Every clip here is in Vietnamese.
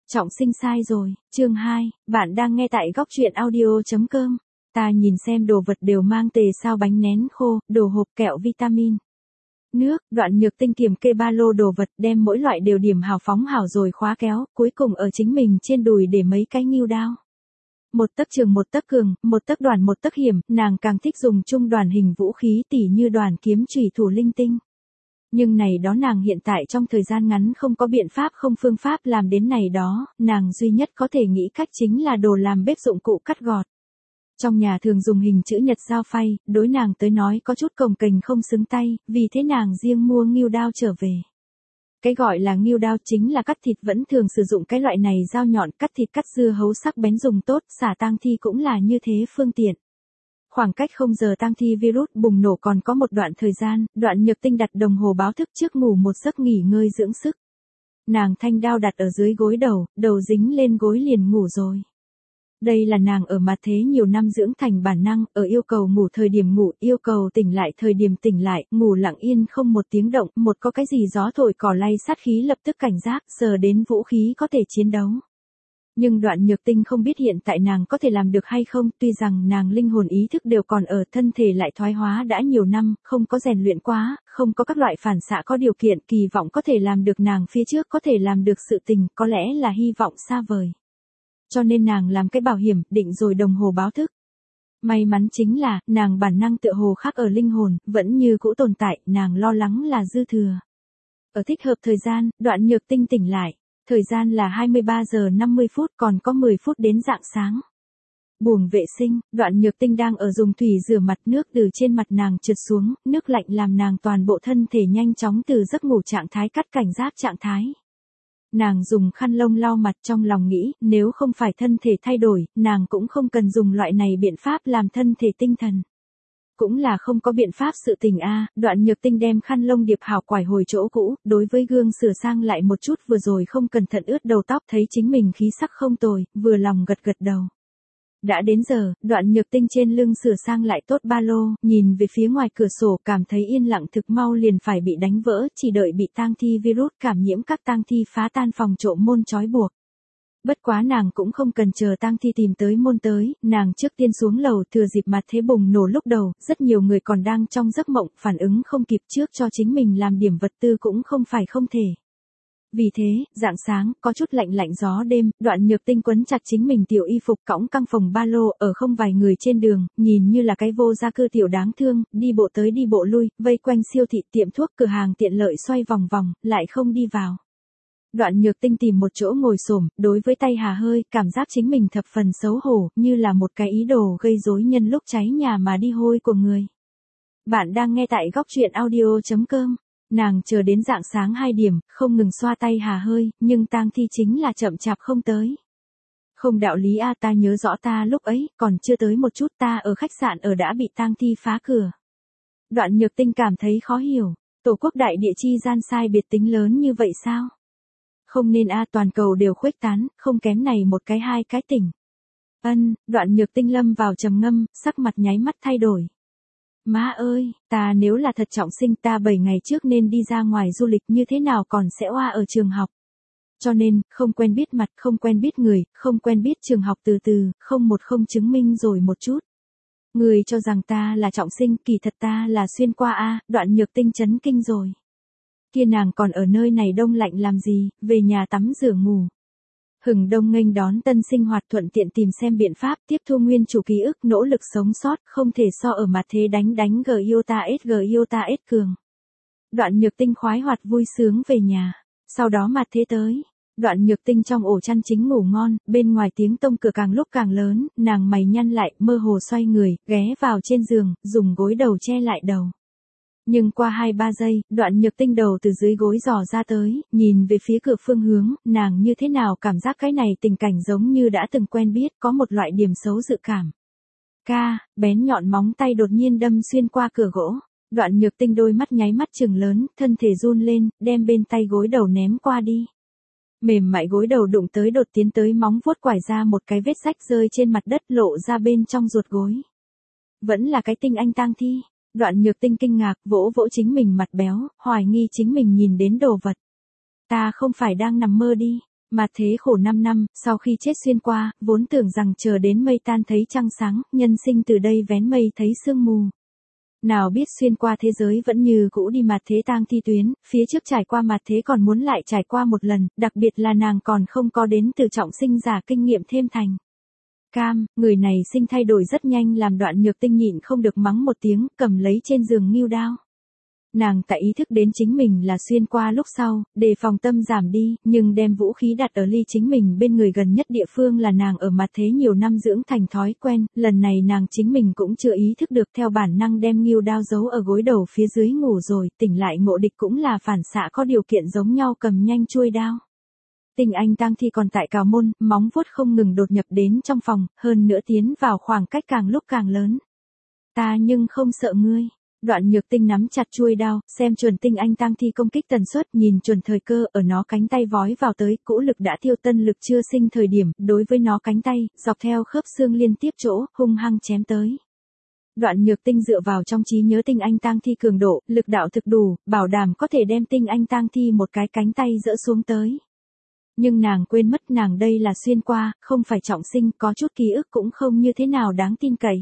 Trọng sinh sai rồi, chương 2, bạn đang nghe tại góc truyện audio.com. Ta nhìn xem đồ vật đều mang tề sao bánh nén khô, đồ hộp kẹo vitamin. Nước, Đoạn Nhược Tinh kiểm kê ba lô đồ vật đem mỗi loại đều điểm hào phóng hảo rồi khóa kéo, cuối cùng ở chính mình trên đùi để mấy cái nghêu đao. Một tấc trường một tấc cường, một tấc đoàn một tấc hiểm, nàng càng thích dùng trung đoàn hình vũ khí tỉ như đoàn kiếm chủy thủ linh tinh. Nhưng này đó nàng hiện tại trong thời gian ngắn không có biện pháp không phương pháp làm đến này đó, nàng duy nhất có thể nghĩ cách chính là đồ làm bếp dụng cụ cắt gọt. Trong nhà thường dùng hình chữ nhật dao phay, đối nàng tới nói có chút cồng kềnh không xứng tay, vì thế nàng riêng mua nghêu đao trở về. Cái gọi là nghêu đao chính là cắt thịt vẫn thường sử dụng cái loại này dao nhọn cắt thịt cắt dưa hấu sắc bén dùng tốt, xả tang thi cũng là như thế phương tiện. Khoảng cách 0 giờ tang thi virus bùng nổ còn có một đoạn thời gian, Đoạn Nhược Tinh đặt đồng hồ báo thức trước ngủ một giấc nghỉ ngơi dưỡng sức. Nàng thanh đao đặt ở dưới gối đầu, đầu dính lên gối liền ngủ rồi. Đây là nàng ở mặt thế nhiều năm dưỡng thành bản năng, ở yêu cầu ngủ thời điểm ngủ, yêu cầu tỉnh lại thời điểm tỉnh lại, ngủ lặng yên không một tiếng động, một có cái gì gió thổi cỏ lay sát khí lập tức cảnh giác, sờ đến vũ khí có thể chiến đấu. Nhưng Đoạn Nhược Tinh không biết hiện tại nàng có thể làm được hay không, tuy rằng nàng linh hồn ý thức đều còn ở, thân thể lại thoái hóa đã nhiều năm, không có rèn luyện quá, không có các loại phản xạ có điều kiện, kỳ vọng có thể làm được nàng phía trước có thể làm được sự tình, có lẽ là hy vọng xa vời. Cho nên nàng làm cái bảo hiểm, định rồi đồng hồ báo thức. May mắn chính là, nàng bản năng tựa hồ khác ở linh hồn, vẫn như cũ tồn tại, nàng lo lắng là dư thừa. Ở thích hợp thời gian, Đoạn Nhược Tinh tỉnh lại. Thời gian là 23 giờ 50 phút, còn có 10 phút đến rạng sáng. Buồng vệ sinh, Đoạn Nhược Tinh đang ở dùng thủy rửa mặt, nước từ trên mặt nàng trượt xuống, nước lạnh làm nàng toàn bộ thân thể nhanh chóng từ giấc ngủ trạng thái cắt cảnh giác trạng thái. Nàng dùng khăn lông lau mặt trong lòng nghĩ, nếu không phải thân thể thay đổi, nàng cũng không cần dùng loại này biện pháp làm thân thể tinh thần. Cũng là không có biện pháp sự tình a. Đoạn Nhược Tinh đem khăn lông điệp hào quải hồi chỗ cũ, đối với gương sửa sang lại một chút vừa rồi không cẩn thận ướt đầu tóc thấy chính mình khí sắc không tồi, vừa lòng gật gật đầu. Đã đến giờ, Đoạn Nhược Tinh trên lưng sửa sang lại tốt ba lô, nhìn về phía ngoài cửa sổ cảm thấy yên lặng thực mau liền phải bị đánh vỡ, chỉ đợi bị tang thi virus cảm nhiễm các tang thi phá tan phòng trộm môn trói buộc. Bất quá nàng cũng không cần chờ tang thi tìm tới môn tới, nàng trước tiên xuống lầu thừa dịp mặt thế bùng nổ lúc đầu, rất nhiều người còn đang trong giấc mộng, phản ứng không kịp trước cho chính mình làm điểm vật tư cũng không phải không thể. Vì thế, rạng sáng, có chút lạnh lạnh gió đêm, Đoạn Nhược Tinh quấn chặt chính mình tiểu y phục cõng căng phòng ba lô, ở không vài người trên đường, nhìn như là cái vô gia cư tiểu đáng thương, đi bộ tới đi bộ lui, vây quanh siêu thị tiệm thuốc cửa hàng tiện lợi xoay vòng vòng, lại không đi vào. Đoạn Nhược Tinh tìm một chỗ ngồi xổm, đối với tay hà hơi, cảm giác chính mình thập phần xấu hổ, như là một cái ý đồ gây rối nhân lúc cháy nhà mà đi hôi của người. Bạn đang nghe tại góc truyện audio.com. Nàng chờ đến rạng sáng 2 điểm, không ngừng xoa tay hà hơi, nhưng tang thi chính là chậm chạp không tới. Không đạo lý a, ta nhớ rõ ta lúc ấy, còn chưa tới một chút, ta ở khách sạn ở đã bị tang thi phá cửa. Đoạn Nhược Tinh cảm thấy khó hiểu, tổ quốc đại địa chi gian sai biệt tính lớn như vậy sao? Không nên a, toàn cầu đều khuếch tán, không kém này một cái hai cái tỉnh. Đoạn Nhược Tinh lâm vào trầm ngâm, sắc mặt nháy mắt thay đổi. Má ơi, ta nếu là thật trọng sinh ta 7 ngày trước nên đi ra ngoài du lịch như thế nào còn sẽ oa ở trường học. Cho nên, không quen biết mặt, không quen biết người, không quen biết trường học từ từ, không chứng minh rồi một chút. Người cho rằng ta là trọng sinh, kỳ thật ta là xuyên qua a. Đoạn Nhược Tinh chấn kinh rồi. Kia nàng còn ở nơi này đông lạnh làm gì, về nhà tắm rửa ngủ. Hừng đông nghênh đón tân sinh hoạt, thuận tiện tìm xem biện pháp tiếp thu nguyên chủ ký ức, nỗ lực sống sót, không thể so ở mặt thế đánh Giota S cường. Đoạn Nhược Tinh khoái hoạt vui sướng về nhà, sau đó mặt thế tới. Đoạn Nhược Tinh trong ổ chăn chính ngủ ngon, bên ngoài tiếng tông cửa càng lúc càng lớn, nàng mày nhăn lại, mơ hồ xoay người, ghé vào trên giường, dùng gối đầu che lại đầu. Nhưng qua 2-3 giây, Đoạn Nhược Tinh đầu từ dưới gối dò ra tới, nhìn về phía cửa phương hướng, nàng như thế nào cảm giác cái này tình cảnh giống như đã từng quen biết, có một loại điểm xấu dự cảm. Bén nhọn móng tay đột nhiên đâm xuyên qua cửa gỗ. Đoạn Nhược Tinh đôi mắt nháy mắt trừng lớn, thân thể run lên, đem bên tay gối đầu ném qua đi. Mềm mại gối đầu đụng tới đột tiến tới móng vuốt quải ra một cái vết rách rơi trên mặt đất lộ ra bên trong ruột gối. Vẫn là cái tinh anh tang thi. Đoạn Nhược Tinh kinh ngạc, vỗ vỗ chính mình mặt béo, hoài nghi chính mình nhìn đến đồ vật. Ta không phải đang nằm mơ đi. Mà thế khổ 5 năm, sau khi chết xuyên qua, vốn tưởng rằng chờ đến mây tan thấy trăng sáng, nhân sinh từ đây vén mây thấy sương mù. Nào biết xuyên qua thế giới vẫn như cũ đi mạt thế tang thi tuyến, phía trước trải qua mạt thế còn muốn lại trải qua một lần, đặc biệt là nàng còn không có đến từ trọng sinh giả kinh nghiệm thêm thành. Cam, người này sinh thay đổi rất nhanh làm Đoạn Nhược Tinh nhịn không được mắng một tiếng, cầm lấy trên giường nghưu đao. Nàng tại ý thức đến chính mình là xuyên qua lúc sau, đề phòng tâm giảm đi, nhưng đem vũ khí đặt ở ly chính mình bên người gần nhất địa phương là nàng ở mặt thế nhiều năm dưỡng thành thói quen, lần này nàng chính mình cũng chưa ý thức được theo bản năng đem nghưu đao giấu ở gối đầu phía dưới ngủ rồi, tỉnh lại ngộ địch cũng là phản xạ có điều kiện giống nhau cầm nhanh chuôi đao. Tình anh tang thi còn tại cào môn, móng vuốt không ngừng đột nhập đến trong phòng, hơn nữa tiến vào khoảng cách càng lúc càng lớn. Ta nhưng không sợ ngươi. Đoạn Nhược Tinh nắm chặt chuôi đao, xem chuẩn tinh anh tang thi công kích tần suất, nhìn chuẩn thời cơ ở nó cánh tay vói vào tới, cũ lực đã tiêu tân lực chưa sinh thời điểm, đối với nó cánh tay, dọc theo khớp xương liên tiếp chỗ, hung hăng chém tới. Đoạn Nhược Tinh dựa vào trong trí nhớ tinh anh tang thi cường độ, lực đạo thực đủ, bảo đảm có thể đem tinh anh tang thi một cái cánh tay dỡ xuống tới. Nhưng nàng quên mất nàng đây là xuyên qua, không phải trọng sinh, có chút ký ức cũng không như thế nào đáng tin cậy.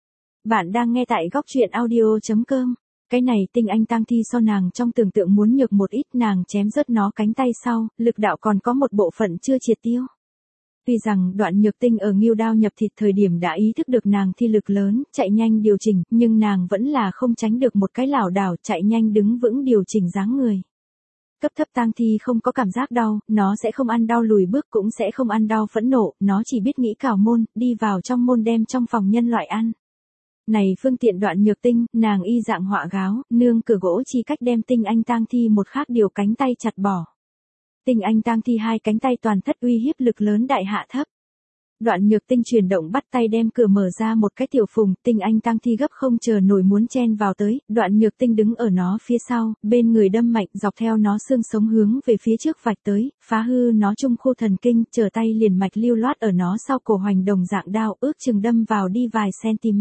Bạn đang nghe tại góc truyện audio.com. Cái này tinh anh tang thi so nàng trong tưởng tượng muốn nhược một ít, nàng chém rớt nó cánh tay sau, lực đạo còn có một bộ phận chưa triệt tiêu. Tuy rằng Đoạn Nhược Tinh ở nghưu đao nhập thịt thời điểm đã ý thức được nàng thi lực lớn, chạy nhanh điều chỉnh, nhưng nàng vẫn là không tránh được một cái lảo đảo chạy nhanh đứng vững điều chỉnh dáng người. Cấp thấp tang thi không có cảm giác đau, nó sẽ không ăn đau lùi bước cũng sẽ không ăn đau phẫn nộ, nó chỉ biết nghĩ cào môn, đi vào trong môn đem trong phòng nhân loại ăn. Này phương tiện Đoạn Nhược Tinh, nàng y dạng họa gáo, nương cửa gỗ chi cách đem tinh anh tang thi một khác điều cánh tay chặt bỏ. Tinh anh tang thi hai cánh tay toàn thất uy hiếp lực lớn đại hạ thấp. Đoạn Nhược Tinh chuyển động bắt tay đem cửa mở ra một cái tiểu phùng, tinh anh tang thi gấp không chờ nổi muốn chen vào tới, Đoạn Nhược Tinh đứng ở nó phía sau, bên người đâm mạnh dọc theo nó xương sống hướng về phía trước vạch tới, phá hư nó trung khu thần kinh, trở tay liền mạch lưu loát ở nó sau cổ hoành đồng dạng đao, ước chừng đâm vào đi vài cm.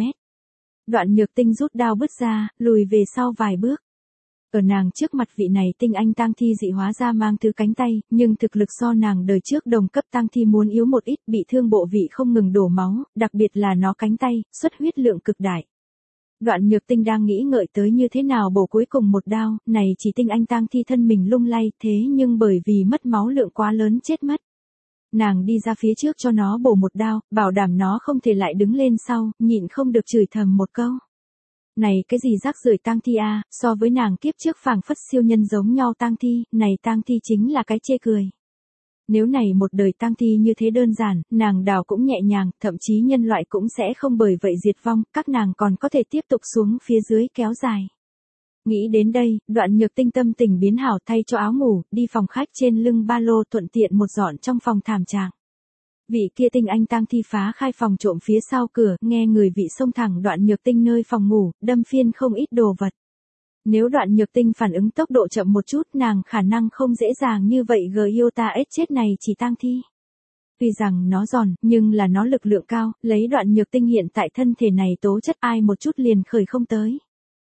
Đoạn Nhược Tinh rút đao bứt ra, lùi về sau vài bước. Ở nàng trước mặt vị này tinh anh tang thi dị hóa ra mang thứ cánh tay, nhưng thực lực so nàng đời trước đồng cấp tang thi muốn yếu một ít, bị thương bộ vị không ngừng đổ máu, đặc biệt là nó cánh tay, xuất huyết lượng cực đại. Đoạn Nhược Tinh đang nghĩ ngợi tới như thế nào bổ cuối cùng một đao, này chỉ tinh anh tang thi thân mình lung lay, thế nhưng bởi vì mất máu lượng quá lớn chết mất. Nàng đi ra phía trước cho nó bổ một đao, bảo đảm nó không thể lại đứng lên sau, nhịn không được chửi thầm một câu. Này cái gì rác rưởi tang thi a, so với nàng kiếp trước phảng phất siêu nhân giống nhau tang thi, này tang thi chính là cái chê cười. Nếu này một đời tang thi như thế đơn giản, nàng đào cũng nhẹ nhàng, thậm chí nhân loại cũng sẽ không bởi vậy diệt vong, các nàng còn có thể tiếp tục xuống phía dưới kéo dài. Nghĩ đến đây, Đoạn Nhược Tinh tâm tình biến hảo thay cho áo ngủ, đi phòng khách trên lưng ba lô thuận tiện một dọn trong phòng thảm trạng. Vị kia tinh anh tang thi phá khai phòng trộm phía sau cửa, nghe người vị xông thẳng Đoạn Nhược Tinh nơi phòng ngủ, đâm phiên không ít đồ vật. Nếu Đoạn Nhược Tinh phản ứng tốc độ chậm một chút, nàng khả năng không dễ dàng như vậy Giota S chết này chỉ tang thi. Tuy rằng nó giòn, nhưng là nó lực lượng cao, lấy Đoạn Nhược Tinh hiện tại thân thể này tố chất ai một chút liền khởi không tới.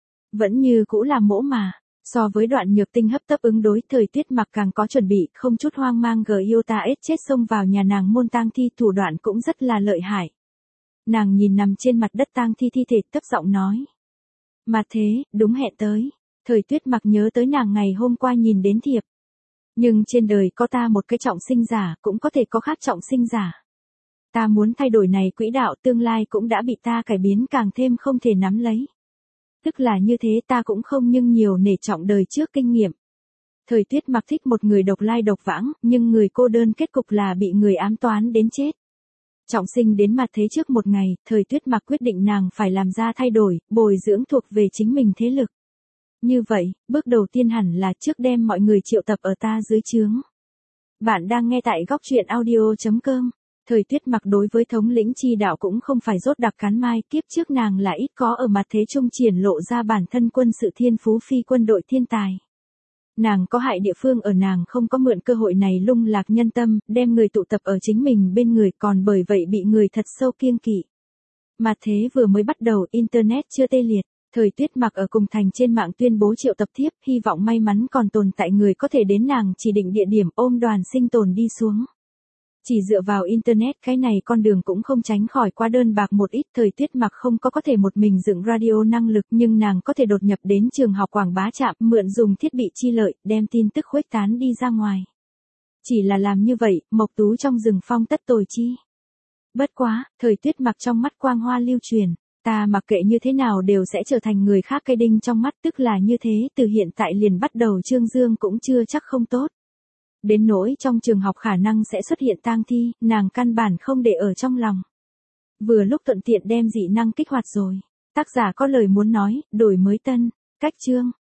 Vẫn như cũ là mỗ mà. So với Đoạn Nhược Tinh hấp tấp ứng đối, Thời Tuyết Mặc càng có chuẩn bị, không chút hoang mang Giota S chết xông vào nhà nàng môn tang thi, thủ đoạn cũng rất là lợi hại. Nàng nhìn nằm trên mặt đất tang thi thi thể, thấp giọng nói. Mà thế, đúng hẹn tới. Thời Tuyết Mặc nhớ tới nàng ngày hôm qua nhìn đến thiệp. Nhưng trên đời có ta một cái trọng sinh giả, cũng có thể có khác trọng sinh giả. Ta muốn thay đổi này quỹ đạo, tương lai cũng đã bị ta cải biến càng thêm không thể nắm lấy. Tức là như thế, ta cũng không nhưng nhiều nể trọng đời trước kinh nghiệm. Thời Tuyết Mặc thích một người độc lai độc vãng, nhưng người cô đơn kết cục là bị người ám toán đến chết. Trọng sinh đến mặt thế trước một ngày, Thời Tuyết Mặc quyết định nàng phải làm ra thay đổi, bồi dưỡng thuộc về chính mình thế lực. Như vậy, bước đầu tiên hẳn là trước đem mọi người triệu tập ở ta dưới trướng. Bạn đang nghe tại góc truyện audio.com. Thời Tuyết Mặc đối với thống lĩnh chi đạo cũng không phải rốt đặc cán mai, kiếp trước nàng là ít có ở mặt thế trung triển lộ ra bản thân quân sự thiên phú phi quân đội thiên tài. Nàng có hại địa phương ở nàng không có mượn cơ hội này lung lạc nhân tâm, đem người tụ tập ở chính mình bên người, còn bởi vậy bị người thật sâu kiêng kỵ. Mặt thế vừa mới bắt đầu, Internet chưa tê liệt. Thời Tuyết Mặc ở cùng thành trên mạng tuyên bố triệu tập thiếp, hy vọng may mắn còn tồn tại người có thể đến nàng chỉ định địa điểm ôm đoàn sinh tồn đi xuống. Chỉ dựa vào Internet cái này con đường cũng không tránh khỏi quá đơn bạc một ít. Thời Tuyết Mặc không có thể một mình dựng radio năng lực, nhưng nàng có thể đột nhập đến trường học quảng bá trạm, mượn dùng thiết bị chi lợi, đem tin tức khuếch tán đi ra ngoài. Chỉ là làm như vậy, Mộc Tú trong rừng phong tất tồi chi. Bất quá, Thời Tuyết Mặc trong mắt quang hoa lưu truyền, ta mặc kệ như thế nào đều sẽ trở thành người khác cây đinh trong mắt, tức là như thế, từ hiện tại liền bắt đầu Trương Dương cũng chưa chắc không tốt. Đến nỗi trong trường học khả năng sẽ xuất hiện tang thi, nàng căn bản không để ở trong lòng. Vừa lúc thuận tiện đem dị năng kích hoạt rồi. Tác giả có lời muốn nói, đổi mới tân, cách chương.